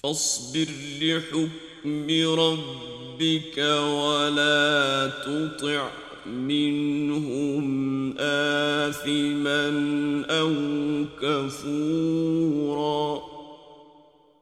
فاصبر لحكم ربك ولا تطع منهم آثما أو كفورا